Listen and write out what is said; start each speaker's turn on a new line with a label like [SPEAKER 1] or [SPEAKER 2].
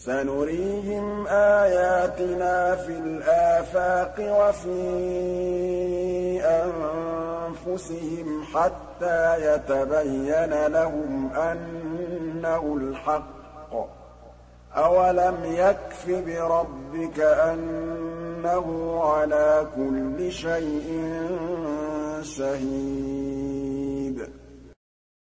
[SPEAKER 1] سَنُرِيهِمْ آيَاتِنَا فِي الْآفَاقِ وَفِي أَنفُسِهِمْ حَتَّىٰ يَتَبَيَّنَ لَهُمْ أَنَّهُ الْحَقُّ ۗ أَوَلَمْ يَكْفِ بِرَبِّكَ أَنَّهُ عَلَىٰ كُلِّ شَيْءٍ شَهِيدٌ